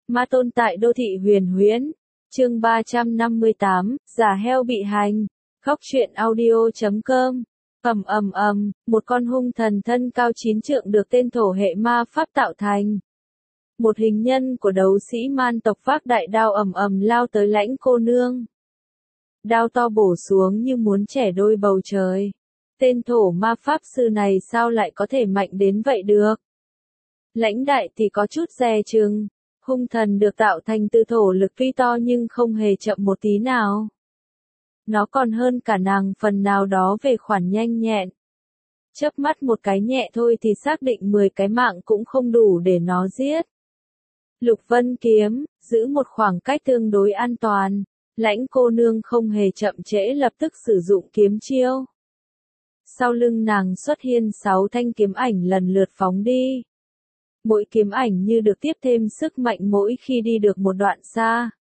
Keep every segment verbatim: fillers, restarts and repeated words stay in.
Ma tôn tại đô thị huyền huyễn. Chương ba trăm năm mươi tám, giả heo bị hành. Khóc truyện audio chấm com. Ầm ầm ầm, một con hung thần thân cao chín trượng được tên thổ hệ ma pháp tạo thành. Một hình nhân của đấu sĩ man tộc vác đại đao ầm ầm lao tới lãnh cô nương. Đao to bổ xuống như muốn chẻ đôi bầu trời. Tên thổ ma pháp sư này sao lại có thể mạnh đến vậy được? Lãnh đại thì có chút dè chừng. Hung thần được tạo thành từ thổ lực tuy to nhưng không hề chậm một tí nào. Nó còn hơn cả nàng phần nào đó về khoản nhanh nhẹn. Chớp mắt một cái nhẹ thôi thì xác định mười cái mạng cũng không đủ để nó giết. Lục Vân kiếm, giữ một khoảng cách tương đối an toàn. Lãnh cô nương không hề chậm trễ lập tức sử dụng kiếm chiêu. Sau lưng nàng xuất hiện sáu thanh kiếm ảnh lần lượt phóng đi. Mỗi kiếm ảnh như được tiếp thêm sức mạnh mỗi khi đi được một đoạn xa.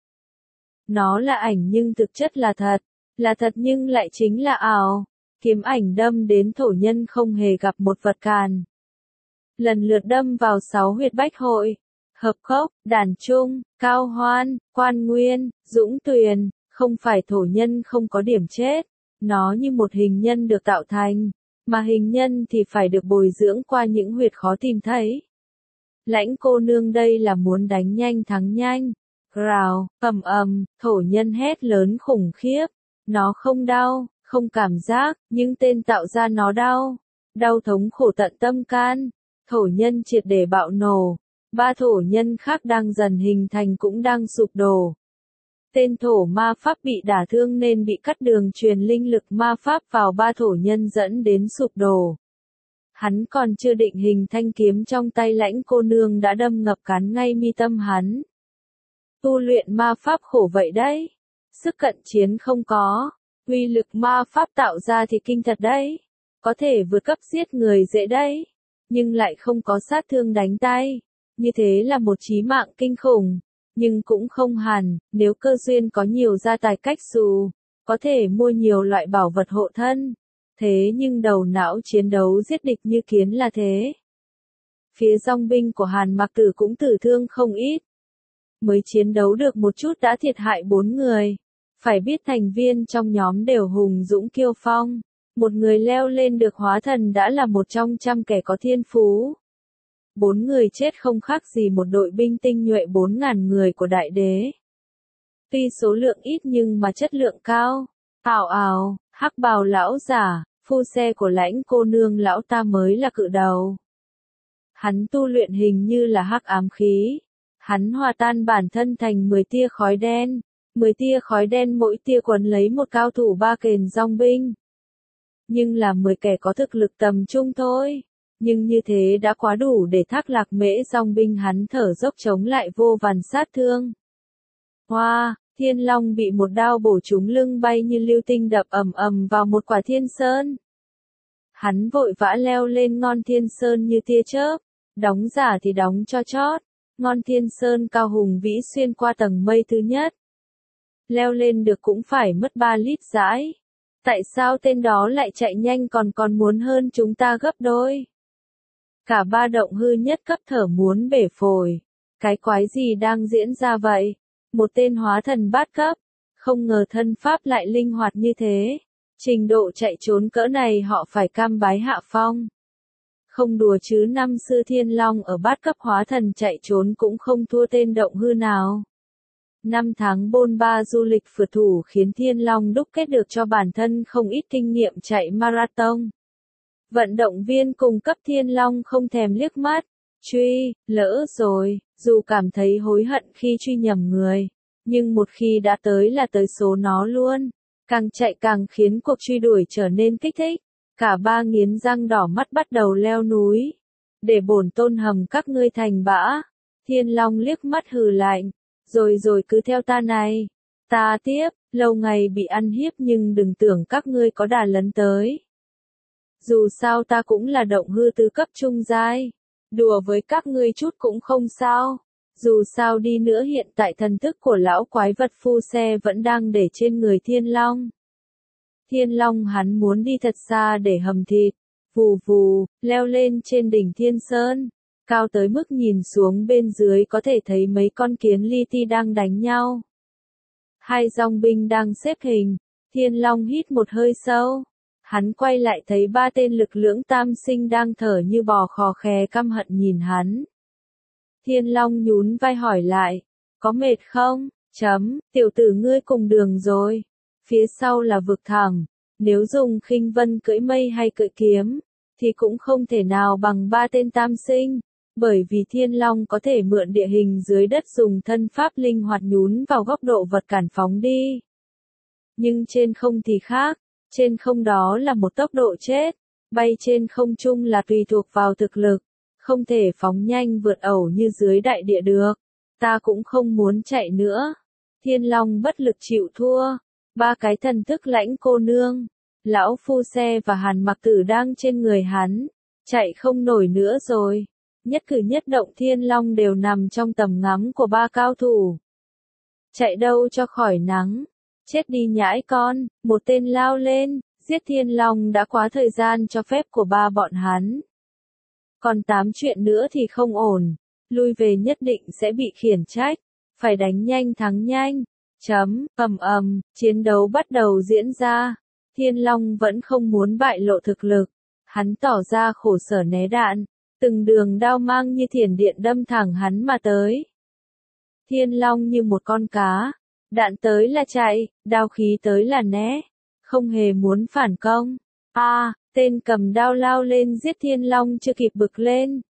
Nó là ảnh nhưng thực chất là thật, là thật nhưng lại chính là ảo. Kiếm ảnh đâm đến thổ nhân không hề gặp một vật cản. Lần lượt đâm vào sáu huyệt bách hội, hợp cốc, đàn trung, cao hoan, quan nguyên, dũng tuyền, không phải thổ nhân không có điểm chết. Nó như một hình nhân được tạo thành, mà hình nhân thì phải được bồi dưỡng qua những huyệt khó tìm thấy. Lãnh cô nương đây là muốn đánh nhanh thắng nhanh. Rào, ầm ầm, thổ nhân hét lớn khủng khiếp. Nó không đau, không cảm giác, nhưng tên tạo ra nó đau. Đau thống khổ tận tâm can. Thổ nhân triệt để bạo nổ. Ba thổ nhân khác đang dần hình thành cũng đang sụp đổ. Tên thổ ma pháp bị đả thương nên bị cắt đường truyền linh lực ma pháp vào ba thổ nhân dẫn đến sụp đổ. Hắn còn chưa định hình thanh kiếm trong tay lãnh cô nương đã đâm ngập cán ngay mi tâm hắn. Tu luyện ma pháp khổ vậy đấy. Sức cận chiến không có. Uy lực ma pháp tạo ra thì kinh thật đấy. Có thể vượt cấp giết người dễ đấy. Nhưng lại không có sát thương đánh tay. Như thế là một chí mạng kinh khủng. Nhưng cũng không hẳn, nếu cơ duyên có nhiều gia tài cách xù, có thể mua nhiều loại bảo vật hộ thân. Thế nhưng đầu não chiến đấu giết địch như kiến là thế. Phía dòng binh của Hàn Mặc Tử cũng tử thương không ít. Mới chiến đấu được một chút đã thiệt hại bốn người. Phải biết thành viên trong nhóm đều hùng dũng kiêu phong. Một người leo lên được hóa thần đã là một trong trăm kẻ có thiên phú. Bốn người chết không khác gì một đội binh tinh nhuệ bốn ngàn người của đại đế. Tuy số lượng ít nhưng mà chất lượng cao. Ào ào, hắc bào lão giả, phu xe của lãnh cô nương lão ta mới là cự đầu. Hắn tu luyện hình như là hắc ám khí. Hắn hòa tan bản thân thành mười tia khói đen. mười tia khói đen mỗi tia quấn lấy một cao thủ ba kền dòng binh. Nhưng là mười kẻ có thực lực tầm trung thôi. Nhưng như thế đã quá đủ để Thác Lạc Mễ dòng binh hắn thở dốc chống lại vô vàn sát thương. Hoa, Thiên Long bị một đao bổ trúng lưng bay như lưu tinh đập ầm ầm vào một quả thiên sơn. Hắn vội vã leo lên ngọn thiên sơn như tia chớp, đóng giả thì đóng cho chót. Ngọn thiên sơn cao hùng vĩ xuyên qua tầng mây thứ nhất. Leo lên được cũng phải mất ba lít dãi. Tại sao tên đó lại chạy nhanh còn còn muốn hơn chúng ta gấp đôi? Cả ba động hư nhất cấp thở muốn bể phổi. Cái quái gì đang diễn ra vậy? Một tên hóa thần bát cấp. Không ngờ thân pháp lại linh hoạt như thế. Trình độ chạy trốn cỡ này họ phải cam bái hạ phong. Không đùa chứ năm xưa Thiên Long ở bát cấp hóa thần chạy trốn cũng không thua tên động hư nào. Năm tháng bôn ba du lịch phượt thủ khiến Thiên Long đúc kết được cho bản thân không ít kinh nghiệm chạy marathon. Vận động viên cùng cấp Thiên Long không thèm liếc mắt, truy, lỡ rồi, dù cảm thấy hối hận khi truy nhầm người, nhưng một khi đã tới là tới số nó luôn, càng chạy càng khiến cuộc truy đuổi trở nên kích thích, cả ba nghiến răng đỏ mắt bắt đầu leo núi, để bổn tôn hầm các ngươi thành bã. Thiên Long liếc mắt hừ lạnh, rồi rồi cứ theo ta này, ta tiếp, lâu ngày bị ăn hiếp nhưng đừng tưởng các ngươi có đà lấn tới. Dù sao ta cũng là động hư tứ cấp trung giai, đùa với các ngươi chút cũng không sao. Dù sao đi nữa hiện tại thần thức của lão quái vật phu xe vẫn đang để trên người Thiên Long. Thiên Long hắn muốn đi thật xa để hầm thịt, vù vù, leo lên trên đỉnh Thiên Sơn. cao tới mức nhìn xuống bên dưới có thể thấy mấy con kiến li ti đang đánh nhau. Hai dòng binh đang xếp hình, Thiên Long hít một hơi sâu. Hắn quay lại thấy ba tên lực lưỡng tam sinh đang thở như bò khò khè căm hận nhìn hắn. Thiên Long nhún vai hỏi lại, có mệt không? Chấm, tiểu tử ngươi cùng đường rồi. Phía sau là vực thẳm, nếu dùng khinh vân cưỡi mây hay cưỡi kiếm, thì cũng không thể nào bằng ba tên tam sinh, bởi vì Thiên Long có thể mượn địa hình dưới đất dùng thân pháp linh hoạt nhún vào góc độ vật cản phóng đi. Nhưng trên không thì khác, trên không đó là một tốc độ chết, bay trên không trung là tùy thuộc vào thực lực, không thể phóng nhanh vượt ẩu như dưới đại địa được. Ta cũng không muốn chạy nữa. Thiên Long bất lực chịu thua. Ba cái thần thức lãnh cô nương, lão phu xe và Hàn Mặc Tử đang trên người hắn, chạy không nổi nữa rồi. Nhất cử nhất động Thiên Long đều nằm trong tầm ngắm của ba cao thủ. Chạy đâu cho khỏi nắng, chết đi nhãi con, một tên lao lên, giết Thiên Long đã quá thời gian cho phép của ba bọn hắn. Còn tám chuyện nữa thì không ổn, lui về nhất định sẽ bị khiển trách, phải đánh nhanh thắng nhanh. Chấm, ầm ầm, chiến đấu bắt đầu diễn ra. Thiên Long vẫn không muốn bại lộ thực lực, hắn tỏ ra khổ sở né đạn, từng đường đao mang như thiểm điện đâm thẳng hắn mà tới. Thiên Long như một con cá, đạn tới là chạy, đao khí tới là né, không hề muốn phản công. A, à, tên cầm đao lao lên giết Thiên Long chưa kịp bực lên,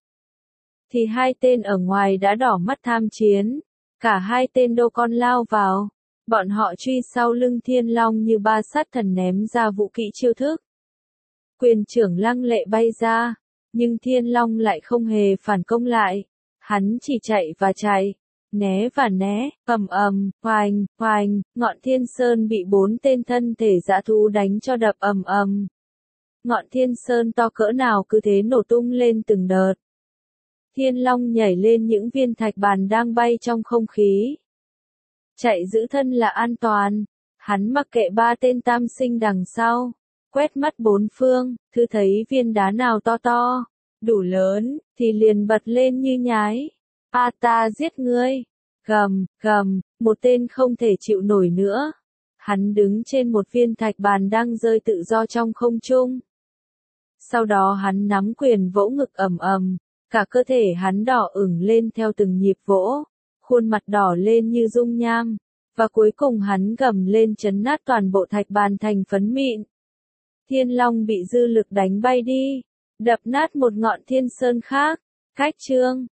thì hai tên ở ngoài đã đỏ mắt tham chiến, cả hai tên đô con lao vào. Bọn họ truy sau lưng Thiên Long như ba sát thần ném ra vũ kỹ chiêu thức. Quyền trưởng lăng lệ bay ra, nhưng Thiên Long lại không hề phản công lại. Hắn chỉ chạy và chạy, né và né, ầm ầm, hoành, hoành, ngọn Thiên Sơn bị bốn tên thân thể dã thú đánh cho đập ầm ầm. Ngọn Thiên Sơn to cỡ nào cứ thế nổ tung lên từng đợt. Thiên Long nhảy lên những viên thạch bàn đang bay trong không khí. Chạy giữ thân là an toàn, hắn mặc kệ ba tên tam sinh đằng sau, quét mắt bốn phương, thứ thấy viên đá nào to to, đủ lớn, thì liền bật lên như nhái. A ta giết ngươi, gầm, gầm, một tên không thể chịu nổi nữa. Hắn đứng trên một viên thạch bàn đang rơi tự do trong không trung. Sau đó hắn nắm quyền vỗ ngực ầm ầm, cả cơ thể hắn đỏ ửng lên theo từng nhịp vỗ. Khuôn mặt đỏ lên như dung nham, và cuối cùng hắn gầm lên chấn nát toàn bộ thạch bàn thành phấn mịn. Thiên Long bị dư lực đánh bay đi, đập nát một ngọn Thiên Sơn khác. Cách chương